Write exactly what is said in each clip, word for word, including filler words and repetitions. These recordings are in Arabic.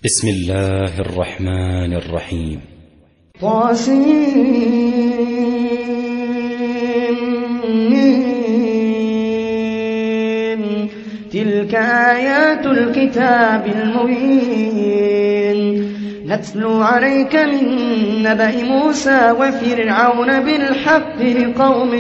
بسم الله الرحمن الرحيم. طاسين تلك آيات الكتاب المبين نتلو عليك من نبأ موسى وفرعون بالحق لقوم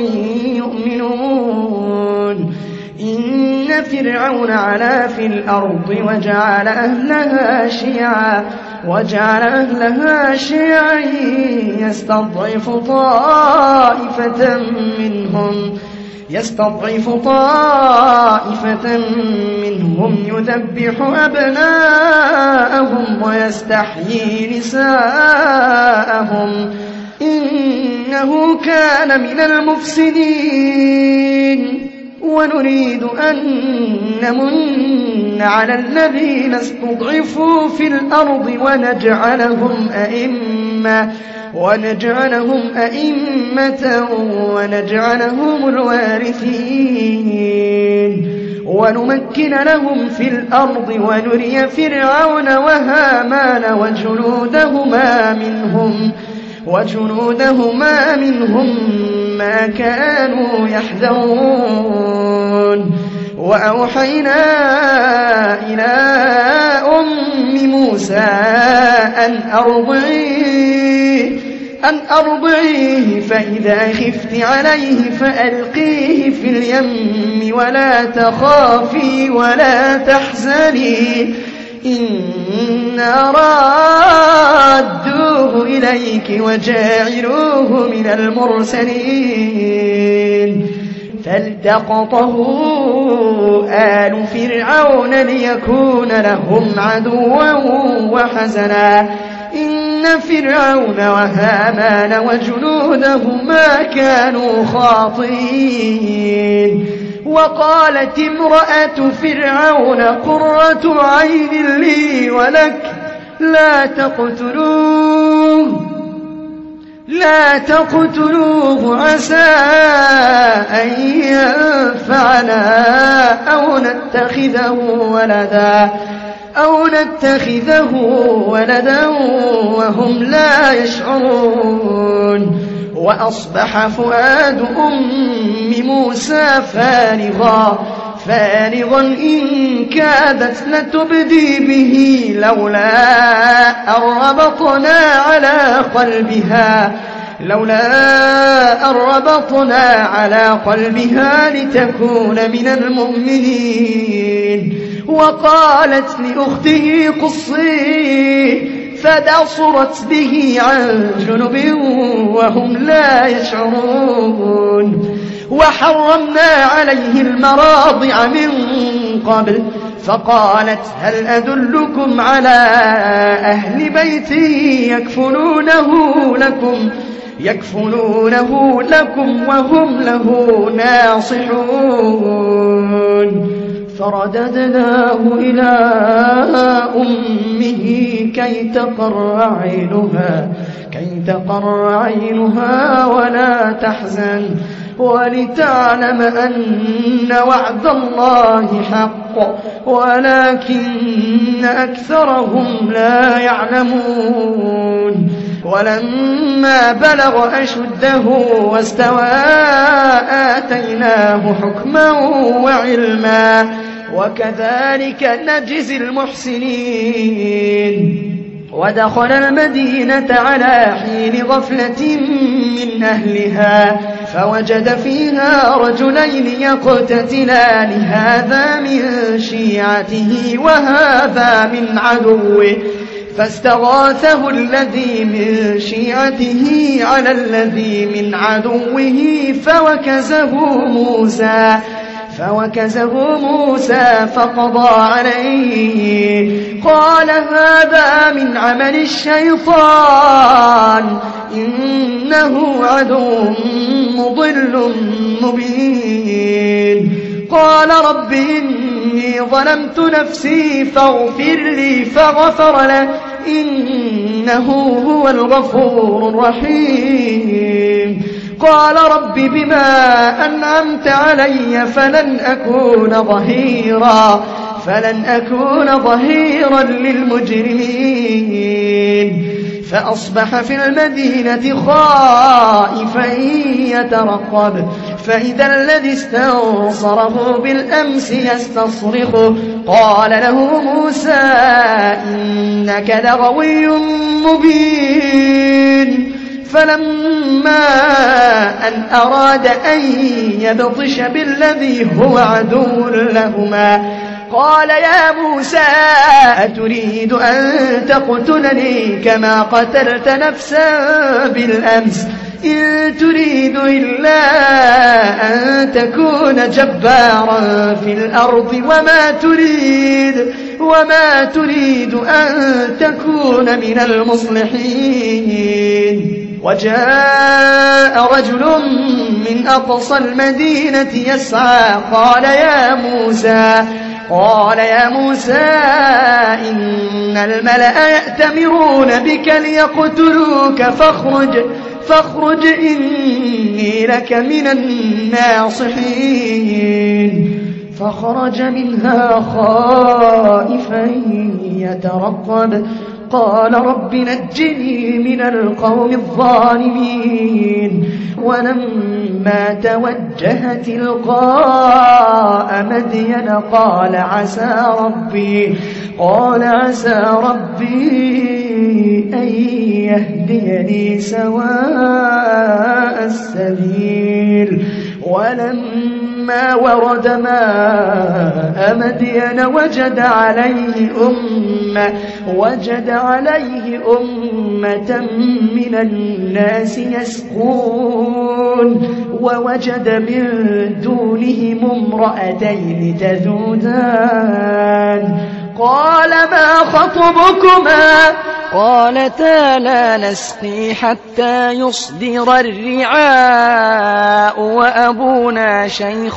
يؤمنون. إن فرعون علا في الأرض وجعل أهلها شيعا وجعل أهلها شيعا يستضعف طائفة منهم يستضعف طائفة منهم يذبح أبناءهم ويستحيي نساءهم إنه كان من المفسدين. ونريد أن نمن على الذين استضعفوا في الأرض ونجعلهم أئمة ونجعلهم أئمة ونجعلهم الوارثين ونمكن لهم في الأرض ونري فرعون وهامان وجنودهما منهم وجنودهما منهم ما كانوا يحذرون. وأوحينا إلى أم موسى أن أرضعيه أن أرضعيه فإذا خفت عليه فألقيه في اليم ولا تخافي ولا تحزني إنا رادوه إليك وجاعلوه من المرسلين. فالتقطه آل فرعون ليكون لهم عدوا وحزنا إن فرعون وهامان وجنودهما كانوا خاطئين. وقالت امرأة فرعون قرة عين لي ولك لا تقتلوه لا تقتلوه عسى أن ينفعنا أو نتخذه ولدا أو نتخذه ولدا وهم لا يشعرون. وأصبح فؤاد أم موسى فارغا فارغا إن كادت لتبدي به لولا أن ربطنا على قلبها لولا أن ربطنا على قلبها لتكون من المؤمنين. وقالت لأخته قصيه فبصرت به عن جنب وهم لا يشعرون. وحرمنا عليه المراضع من قبل فقالت هل أدلكم على أهل بيت يكفلونه لكم يكفلونه لكم وهم له ناصحون. فرددناه إلى أمه كي تقر عينها كي تقر عينها ولا تحزن ولتعلم أن وعد الله حق ولكن أكثرهم لا يعلمون. ولما بلغ أشده واستوى آتيناه حكما وعلما وكذلك نجزي المحسنين. ودخل المدينة على حين غفلة من أهلها فوجد فيها رجلين يقتتلان هذا من شيعته وهذا من عدوه فاستغاثه الذي من شيعته على الذي من عدوه فوكزه موسى فوكزه موسى فقضى عليه قال هذا من عمل الشيطان إنه عدو مضل مبين. قال رب إني ظلمت نفسي فاغفر لي فغفر له إنه هو الغفور الرحيم. قال رب بما أنعمت علي فلن أكون ظهيرا فلن أكون ظهيرا للمجرمين فأصبح في المدينة خائفا يترقب فإذا الذي استنصره بالأمس يستصرخه قال له موسى إنك لغوي مبين فلما أن أراد أن يبطش بالذي هو عدو لهما قال يا موسى أتريد أن تقتلني كما قتلت نفسا بالأمس إن تريد إلا أن تكون جبارا في الأرض وما تريد وما تريد أن تكون من المصلحين وجاء رجل من أقصى المدينة يسعى قال يا موسى قال يا موسى إن الملأ يأتمرون بك ليقتلوك فاخرج فاخرج إني لك من الناصحين فخرج منها خائفا يترقب قال رب نجني من القوم الظالمين ولما توجه تلقاء مدين قال عسى ربي قال عسى ربي أن يهديني سواء السبيل ولما ورد ماء مدين وجد عليه أمة وجد عليه أمة من الناس يسقون ووجد من دونهم امرأتين تذودان قال ما خطبكما قالتا لا نسقي حتى يصدر الرعاء وأبونا شيخ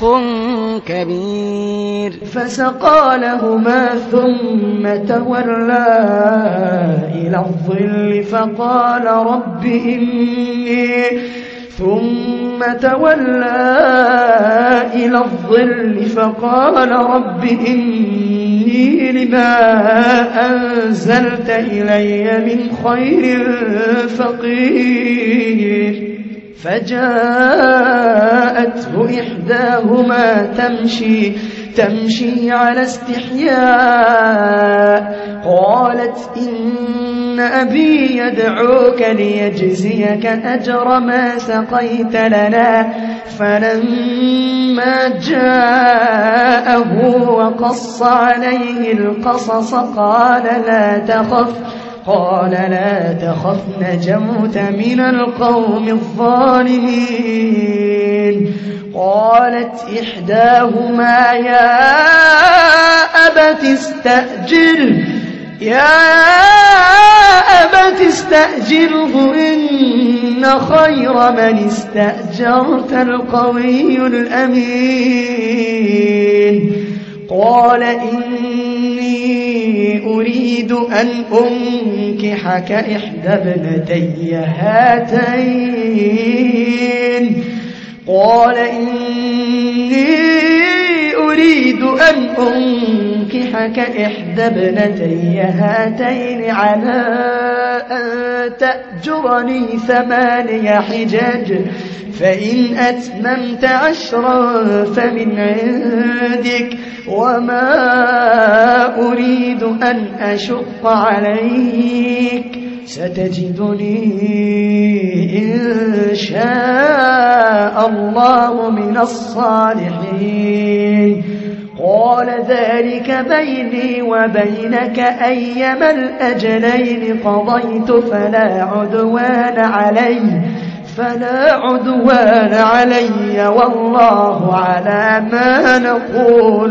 كبير فسقى لهما ثم تولى إلى الظل فقال رب إني ثم تولى إلى الظل فقال رب إني لما أنزلت إلي من خير فقير فجاءته إحداهما تمشي تمشي على استحياء قالت إن أبي يدعوك ليجزيك أجر ما سقيت لنا فلما جاءه وقص عليه القصص قال لا تخف قال لا تخف نجوت من القوم الظالمين قالت إحداهما يا أبت استأجره يا أبت استأجره إن خير من استأجرت القوي الأمين قال إني أريد أن أنكحك إحدى ابنتي هاتين قال إني أريد أن أنكحك إحدى ابنتي هاتين على أن تأجرني ثماني حجج فإن أتممت عشرا فمن عندك وما أريد أن أشق عليك ستجدني إن شاء الله من الصالحين قال ذلك بيني وبينك أيما الأجلين قضيت فلا عدوان علي فلا عدوان علي والله على ما نقول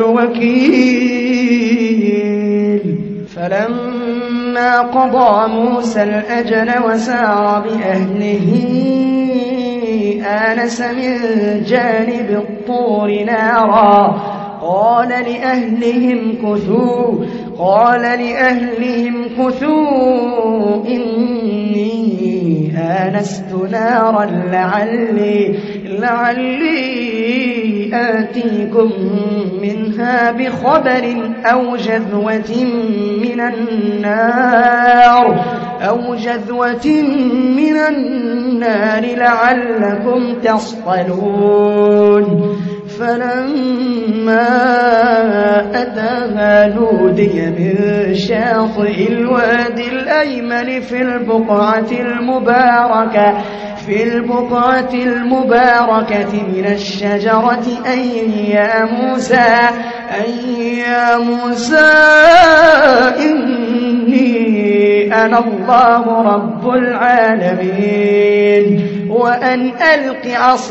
وكيل فلما قضى موسى الأجل وسار بأهله آنس من جانب الطور نارا قال لأهلهم كثوا قال لأهلهم كثوا إني آنست نارا لعلي لعلي آتيكم منها بخبر أو جذوة من النار أو جذوة من النار لعلكم تصطلون فلما أتاها نودي من شاطئ الوادي الأيمن في البقعة المباركة في البقعة المباركة من الشجرة أن يا موسى أن يا موسى إني أنا الله رب العالمين وأن ألق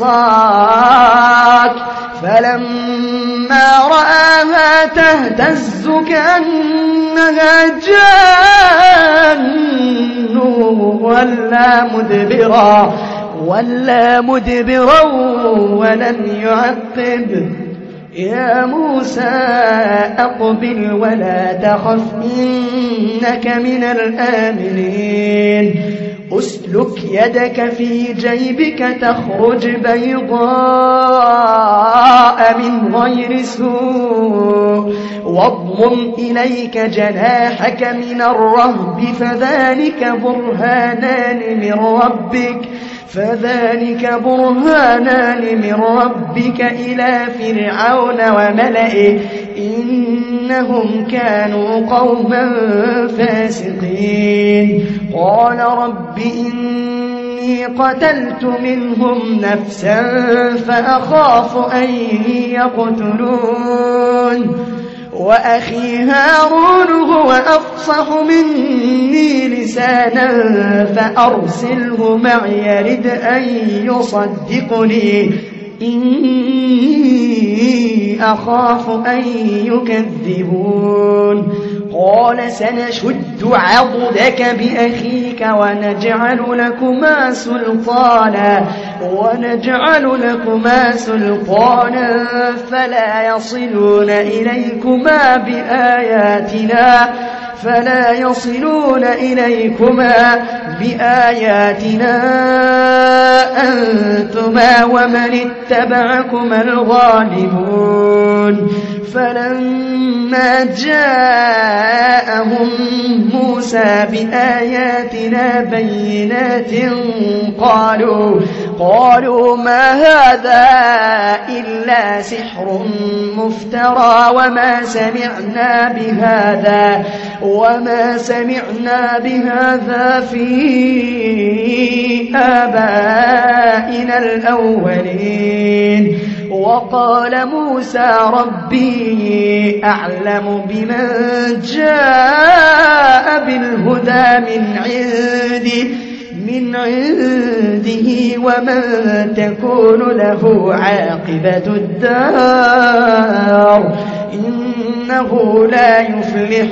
عصاك فلما رآها تهتز كأنها جان ولا مدبرا ولا مدبرا ولم يعقب يا موسى أقبل ولا تخف إنك من الآمنين أسلك يدك في جيبك تخرج بيضاء من غير سوء واضمم إليك جناحك من الرهب فذلك برهانان من ربك فذلك برهانان من ربك إلى فرعون وملئه إنهم كانوا قوما فاسقين قال رب إني قتلت منهم نفسا فأخاف أن يقتلون وأخي هارون هو أفصح مني لسانا فأرسله معي يرد أن يصدقني إني أخاف أن يكذبون قال سنشد عضدك بأخيك ونجعل لكما سلطانا ونجعل لكما سلطانا فلا يصلون إليكما بآياتنا فلا يصلون إليكما بآياتنا أنتما ومن اتبعكما الغالبون فلما جاءهم موسى بآياتنا بينات قالوا قالوا ما هذا إلا سحر مفترى وما سمعنا بهذا وما سمعنا بهذا في آبائنا الأولين وقال موسى ربي أعلم بمن جاء بالهدى من عنده من عنده ومن تكون له عاقبة الدار إنه لا يفلح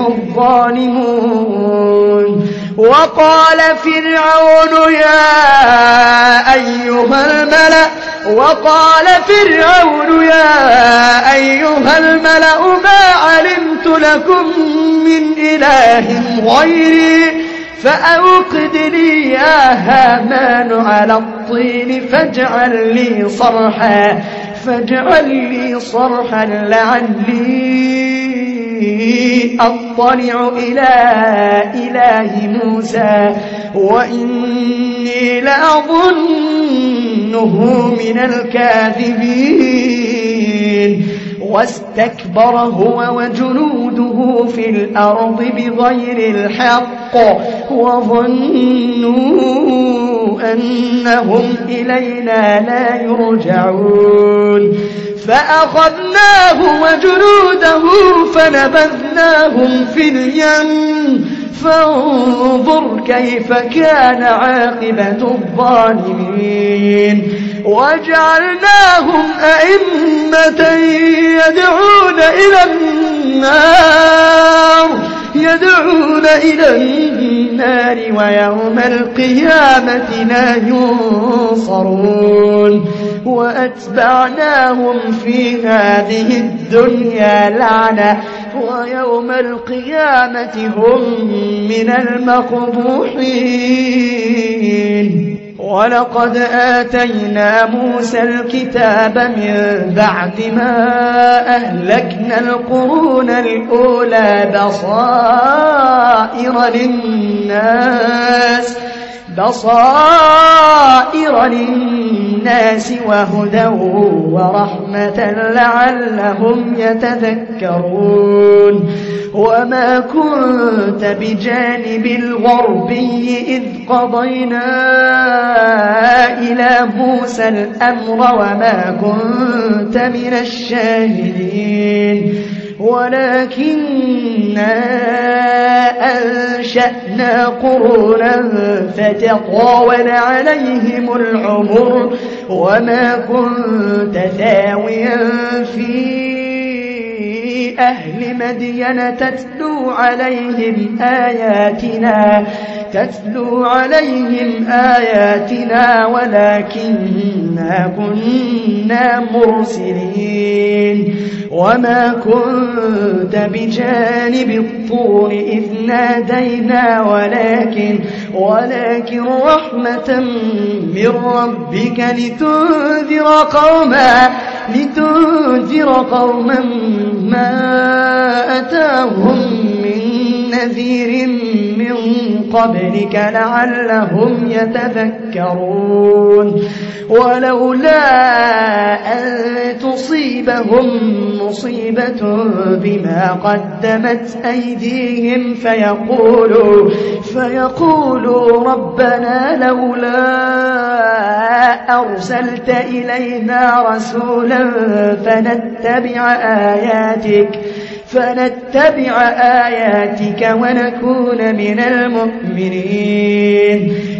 الظالمون وقال فرعون يا أيها الملأ وقال فرعون يا أيها الملأ ما علمت لكم من إله غيري فأوقد لي يا هامان على الطين فاجعل لي صرحا فاجعل لي صرحا لعلي أطلع إلى إله موسى وإني لأظنه من الكاذبين واستكبر هو وجنوده في الأرض بغير الحق وظنوا أنهم إلينا لا يرجعون فأخذناه وجنوده فنبذناهم في اليم فانظر كيف كان عاقبة الظالمين وجعلناهم أئمة يدعون إلى النار يدعون إلى النار ويوم القيامة لا ينصرون وأتبعناهم في هذه الدنيا لعنة ويوم القيامة هم من المقبوحين ولقد آتينا موسى الكتاب من بعد ما أهلكنا القرون الأولى بصائر للناس بصائر للناس وهدى ورحمة لعلهم يتذكرون وما كنت بجانب الغربي إذ قضينا إلى موسى الأمر وما كنت من الشاهدين ولكننا أنشأنا قرونا فتطاول عليهم العمر وما كنت ثاويا في أهل مدين تتلو عليهم آياتنا تتلو عليهم آياتنا ولكننا كنا مرسلين وما كنت بجانب الطور إذ نادينا ولكن ولكن رحمة من ربك لتنذر قوما لتنذر قوما ما أتاهم من نذير من قبلك لعلهم يتذكرون ولولا أن تصيبهم مصيبة بما قدمت أيديهم فيقولوا فيقولوا ربنا لولا أرسلت إلينا رسولا فنتبع آياتك فنتبع آياتك ونكون من المؤمنين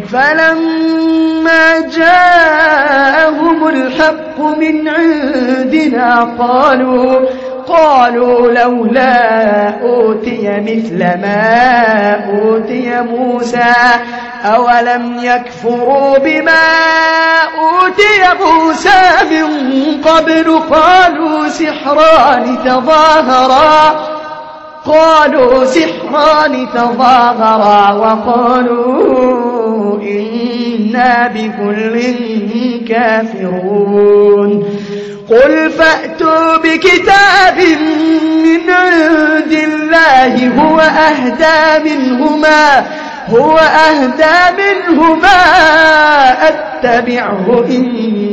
فلما جاءهم الحق من عندنا قالوا قالوا لولا أوتي مثل ما أوتي موسى أولم يكفروا بما أوتي موسى من قبل قالوا سحران تظاهرا قالوا سحران تظاهرا وقالوا إنا بكل كافرون قل فأتوا بكتاب من عند الله هو أهدى منهما هو أهدى منهما أتبعه إن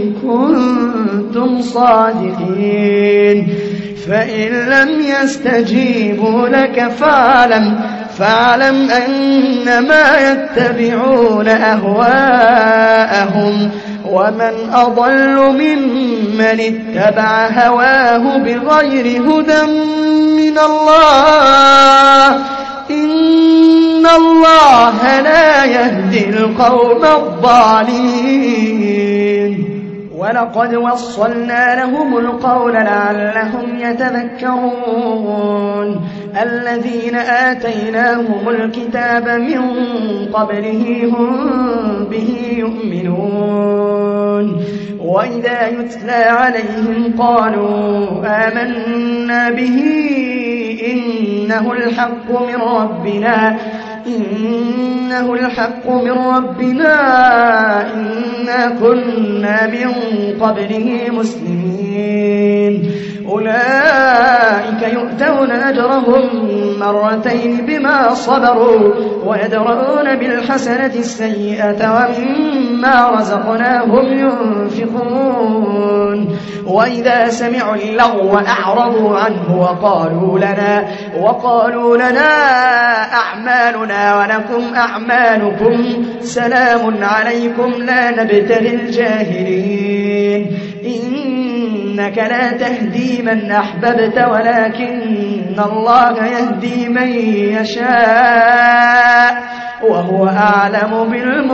كنتم صادقين فإن لم يستجيبوا لك فاعلم فاعلم أنما يتبعون أهواءهم ومن أضل ممن اتبع هواه بغير هدى من الله إن الله لا يهدي القوم الظالمين ولقد وصلنا لهم القول لعلهم يتذكرون الذين آتيناهم الكتاب من قبله هم به يؤمنون وإذا يتلى عليهم قالوا آمنا به إنه الحق من ربنا إنه الحق من ربنا إنا كنا من قبله مسلمين أولئك يؤتون أجرهم مرتين بما صبروا ويدرؤون بالحسنة السيئة ومما رزقناهم ينفقون وإذا سمعوا اللغو أعرضوا عنه وقالوا لنا وقالوا لنا أعمالنا ولكم أعمالكم سلام عليكم لا نبتغي الجاهلين إنك لا تهدي من أحببت ولكن الله يهدي من يشاء وهو أعلم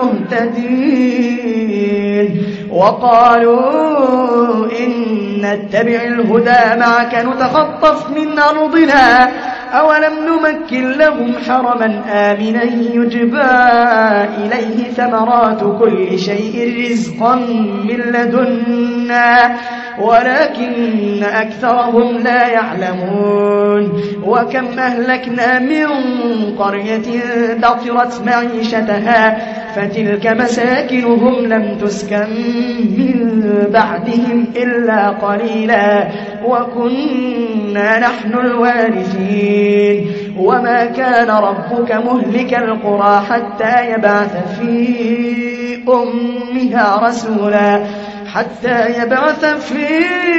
بالمهتدين وقالوا إن نتبع الهدى معك نتخطف من أرضنا أولم نمكن لهم حرما آمنا يجبى إليه ثمرات كل شيء رزقا من لدنا ولكن أكثرهم لا يعلمون وكم أهلكنا من قرية بطرت معيشتها فتلك مساكنهم لم تسكن من بعدهم إلا قليلا وكنا نحن الوارثين وما كان ربك مهلك القرى حتى يبعث في أمها رسولا حتى يبعث في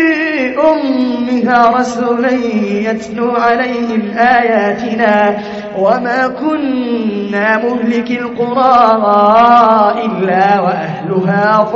أمها رسولا يتلو عليهم آياتنا وما كنا مهلك القرى إلا وأهلها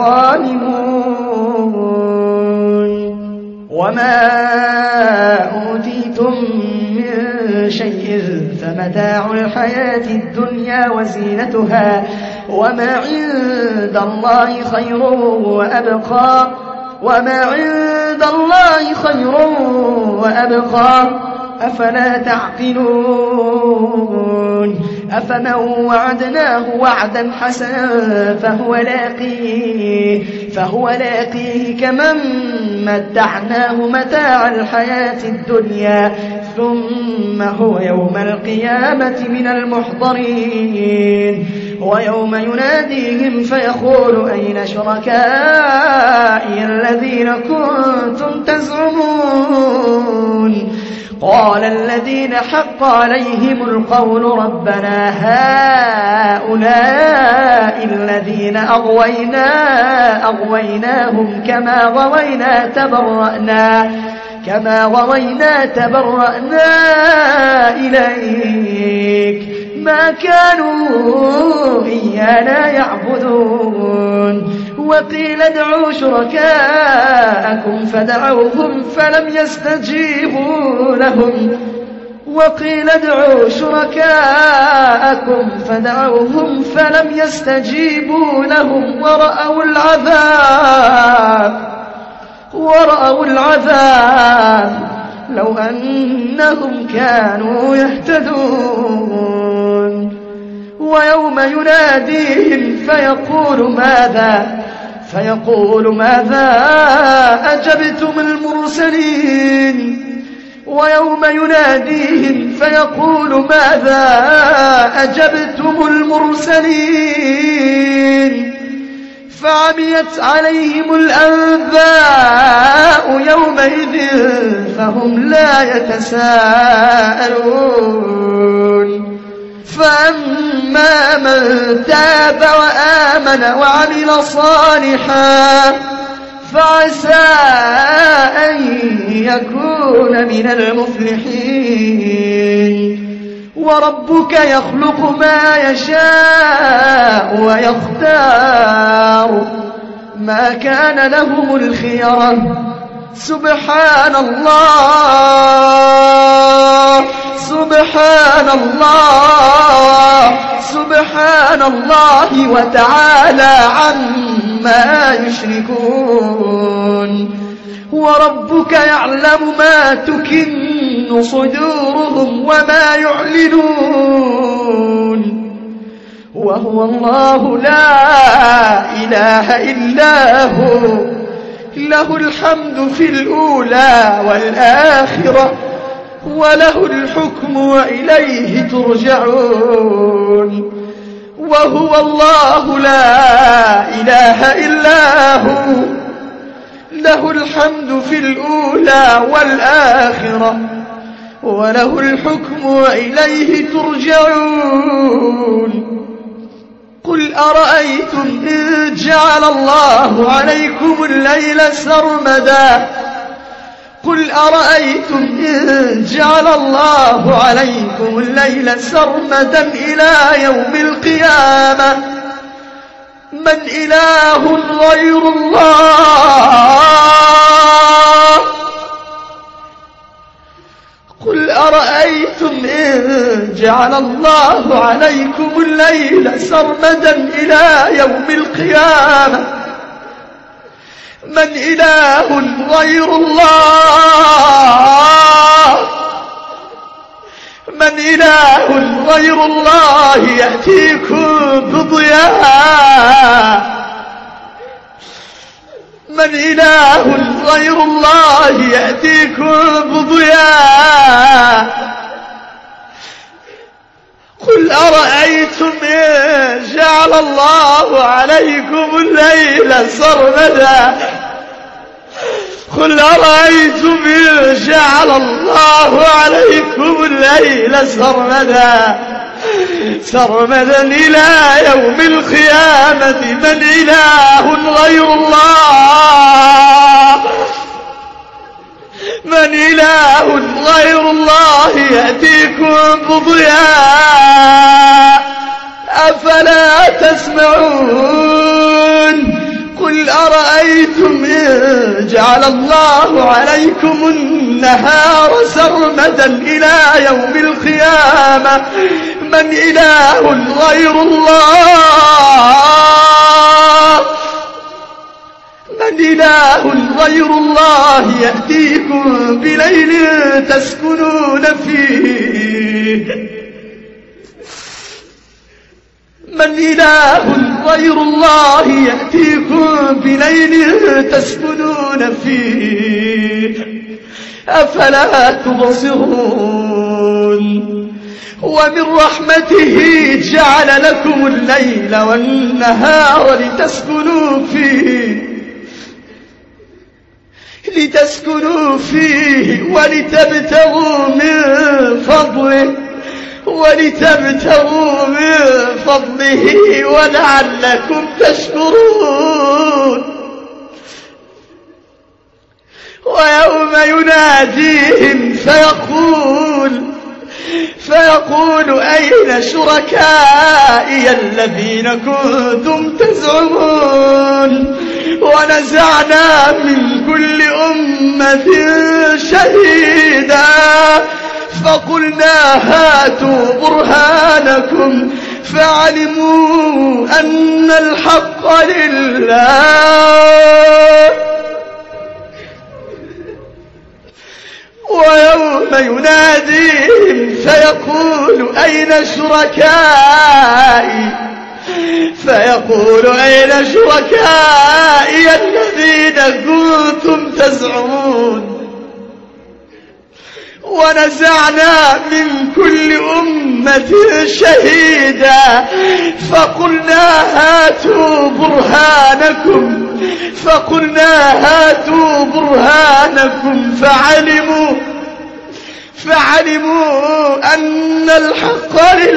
ظالمون وما أوتيتم من شيء فمتاع الحياة الدنيا وزينتها وما عند الله خير وأبقى وما عند الله خير وأبقى أفلا تعقلون أفمن وعدناه وعدا حسنا فهو لاقيه فهو لاقيه كمن متعناه متاع الحياة الدنيا ثم هو يوم القيامة من المحضرين ويوم يناديهم فيقول أين شركائي الذين كنتم تزعمون قال الذين حق عليهم القول ربنا هؤلاء الذين أغوينا أغويناهم كما غوينا تبرأنا كما غوينا تبرأنا إليك ما كانوا إيانا يعبدون وقيل ادعوا شركاءكم فدعوهم فلم يستجيبوا لهم وقيل ادعوا شركاءكم فدعوهم فلم يستجيبوا لهم ورأوا العذاب ورأوا العذاب لو أنهم كانوا يهتدون ويوم يناديهم فيقول ماذا فيقول ماذا أجبتم المرسلين ويوم يناديهم فيقول ماذا أجبتم المرسلين فعميت عليهم الأنباء يومئذ فهم لا يتساءلون فأما من تاب وآمن وعمل صالحا فعسى أن يكون من المفلحين وربك يخلق ما يشاء ويختار ما كان لهم الخيرة سبحان الله سبحان الله سبحان الله وتعالى عما يشركون وربك يعلم ما تكن صدورهم وما يعلنون وهو الله لا إله إلا هو له الحمد في الأولى والآخرة وله الحكم وإليه ترجعون وهو الله لا إله إلا هو له الحمد في الأولى والآخرة وله الحكم وإليه ترجعون قل أرأيتم إن جعل الله عليكم الليل سرمدا قل أرأيتم إن جعل الله عليكم الليل سرمدا إلى يوم القيامة من إله غير الله قل أرأيتم إن جعل الله عليكم الليل سرمدا إلى يوم القيامة من إله غير الله من إله غير الله يأتيكم بضياء من إله غير الله يأتيكم بضياء قل أرأيتم إن جعل الله عليكم الليل سرمدا قل أرأيتم إن جعل الله عليكم الليل سرمدا سرمدا إلى يوم القيامة من إله غير الله من إله غير الله يأتيكم بضياء أفلا تسمعون قل أرأيتم إن جعل الله عليكم النهار سرمدا إلى يوم القيامة من إله غير الله من إله غير الله يأتيكم بليل تسكنون فيه من إله غير الله يأتيكم بليل تسكنون فيه أفلا تبصرون ومن رحمته جعل لكم الليل والنهار لتسكنوا فيه لتسكنوا فيه ولتبتغوا من فضله ولتبتغوا من فضله ولعلكم تشكرون ويوم يناديهم فيقول فيقول أين شركائي الذين كنتم تزعمون ونزعنا من كل أمة شهيدا فقلنا هاتوا برهانكم فعلموا أن الحق لله ويوم يناديهم فيقول أين شركائي فيقول أين شركائي الذين كنتم تزعمون ونزعنا من كل أمة شهيدا فقلنا هاتوا برهانكم فقلنا هاتوا برهانكم فعلموا فعلموا أن الحق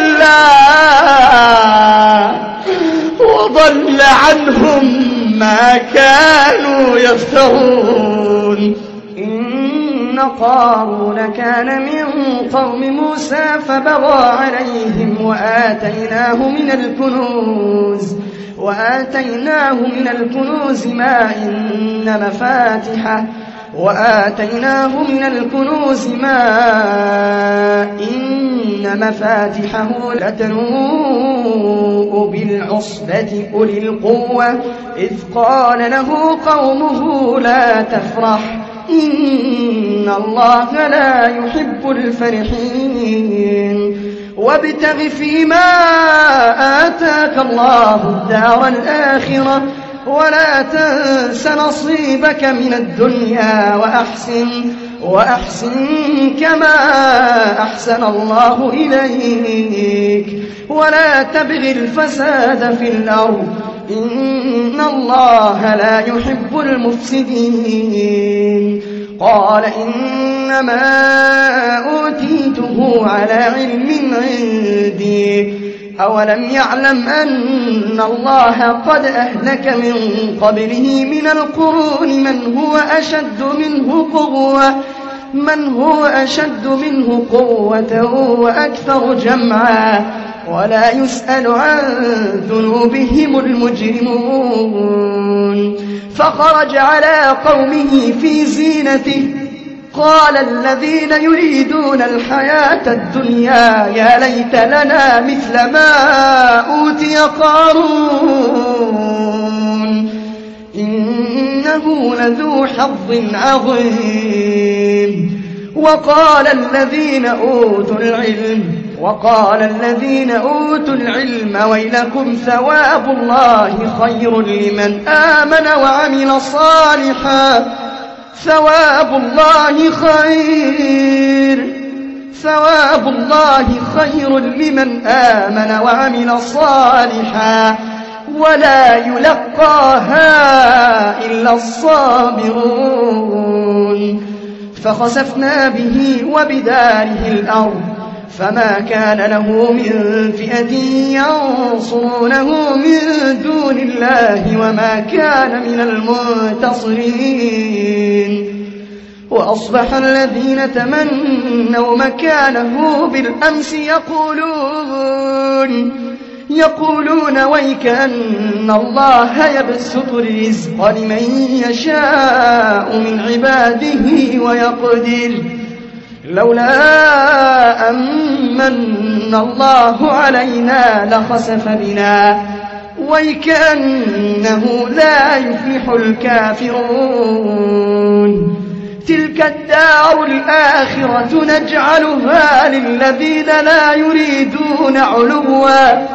لله وضل عنهم ما كانوا يفترون. إن قارون كان من قوم موسى فبغى عليهم وآتيناه من الكنوز وآتيناه من الكنوز ما إن مفاتحه وآتيناه من الكنوز ما إن مفاتحه لتنوء بالعصبة أولي القوة إذ قال له قومه لا تفرح إن الله لا يحب الفرحين وابتغ فيما آتاك الله الدار الآخرة ولا تنس نصيبك من الدنيا وأحسن وأحسن كما أحسن الله إليك ولا تبغ الفساد في الأرض إن الله لا يحب المفسدين. قال إنما أوتيته على علم عندي أولم يعلم أن الله قد أهلك من قبله من القرون من هو أشد منه قوة من هو أشد منه قوة وأكثر جمعا ولا يسأل عن ذنوبهم المجرمون. فخرج على قومه في زينته قال الذين يريدون الحياة الدنيا يا ليت لنا مثل ما أوتي قارون إنه لذو حظ عظيم. وقال الذين أوتوا العلم وقال الذين أوتوا العلم ويلكم ثواب الله خير لمن آمن وعمل صالحا ثواب الله خير ثواب الله خير لمن آمن وعمل صالحا ولا يلقاها إلا الصابرون. فخسفنا به وبداره الأرض فما كان له من فئة ينصرونه من دون الله وما كان من المنتصرين. وأصبح الذين تمنوا مكانه بالأمس يقولون يقولون ويك أن الله يبسط الرزق لمن يشاء من عباده ويقدر لولا أمن الله علينا لخسف بنا ويكأنه لا يفلح الكافرون. تلك الدار الآخرة نجعلها للذين لا يريدون علوا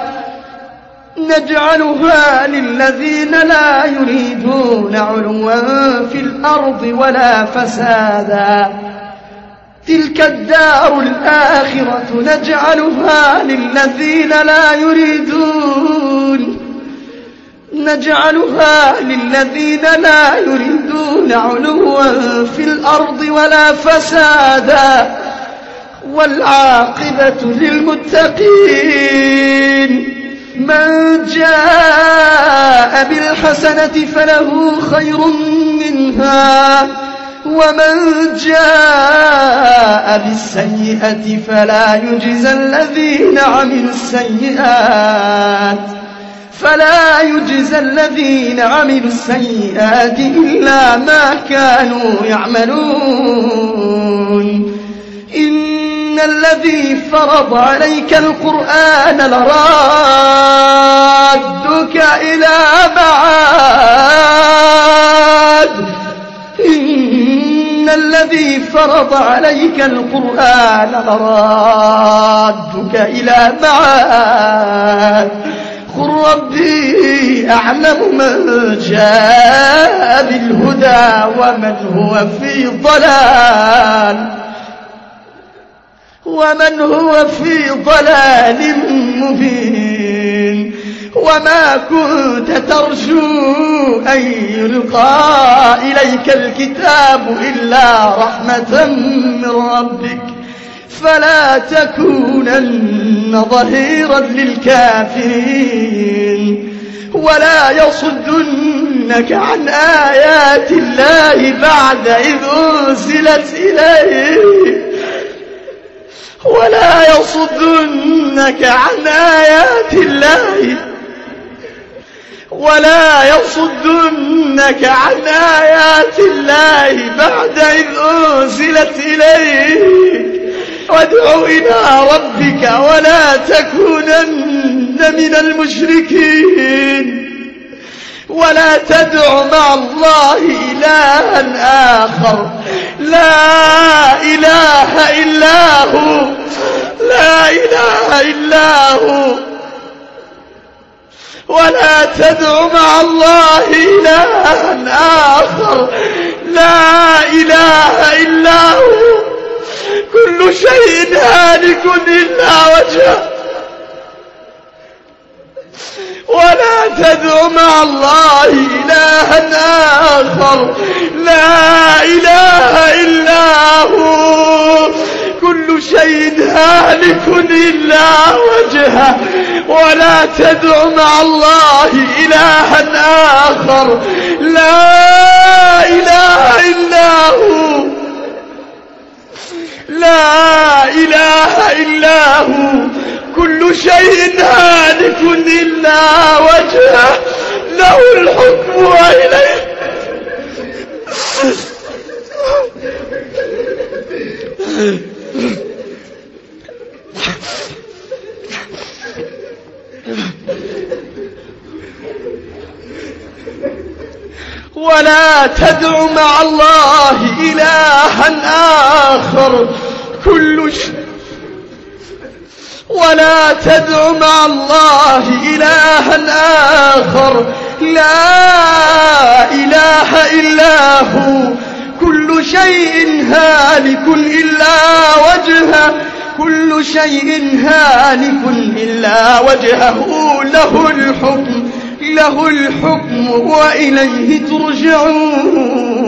نجعلها للذين لا يريدون علوا في الأرض ولا فسادا. تلك الدار الآخرة نجعلها للذين لا يريدون نجعلها للذين لا يريدون علوا في الأرض ولا فسادا والعاقبة للمتقين. من جاء بالحسنة فله خير منها ومن جاء بالسيئة فلا يجزى الذين عملوا السيئات فلا يجزى الذين عملوا السيئات إلا ما كانوا يعملون. إن الذي فرض عليك القرآن لرادك إلى معاد إن الذي فرض عليك القرآن لرادك إلى معاد قل ربي أعلم من جاء بالهدى ومن هو في ضلال ومن هو في ضلال مبين. وما كنت ترجو أن يلقى إليك الكتاب إلا رحمة من ربك فلا تكونن ظهيرا للكافرين ولا يصدنك عن آيات الله بعد إذ أنزلت إليك ولا يصدنك عن آيات الله ولا يصدنك عن آيات الله بعد إذ أنزلت إليك وادع إلى ربك ولا تكونن من المشركين ولا تدع مع الله إلها آخر لا إله إلا هو لا إله إلا هو ولا تدع مع الله إلها آخر لا إله إلا هو كل شيء هالك إلا وجهه ولا تدع مع الله إلها آخر لا إله إلا هو كل شيء هالك إلا وجهه ولا تدع مع الله إلها آخر لا إله إلا هو لا إله إلا هو كل شيء هالك إلا وجهه له الحكم وإليه ولا تدع مع الله إلها آخر كل شيء ولا تدع مع الله إلها آخر لا إله إلا هو كل شيء هالك إلا وجهه كل شيء هالك إلا وجهه له الحكم له الحكم وإليه ترجعون.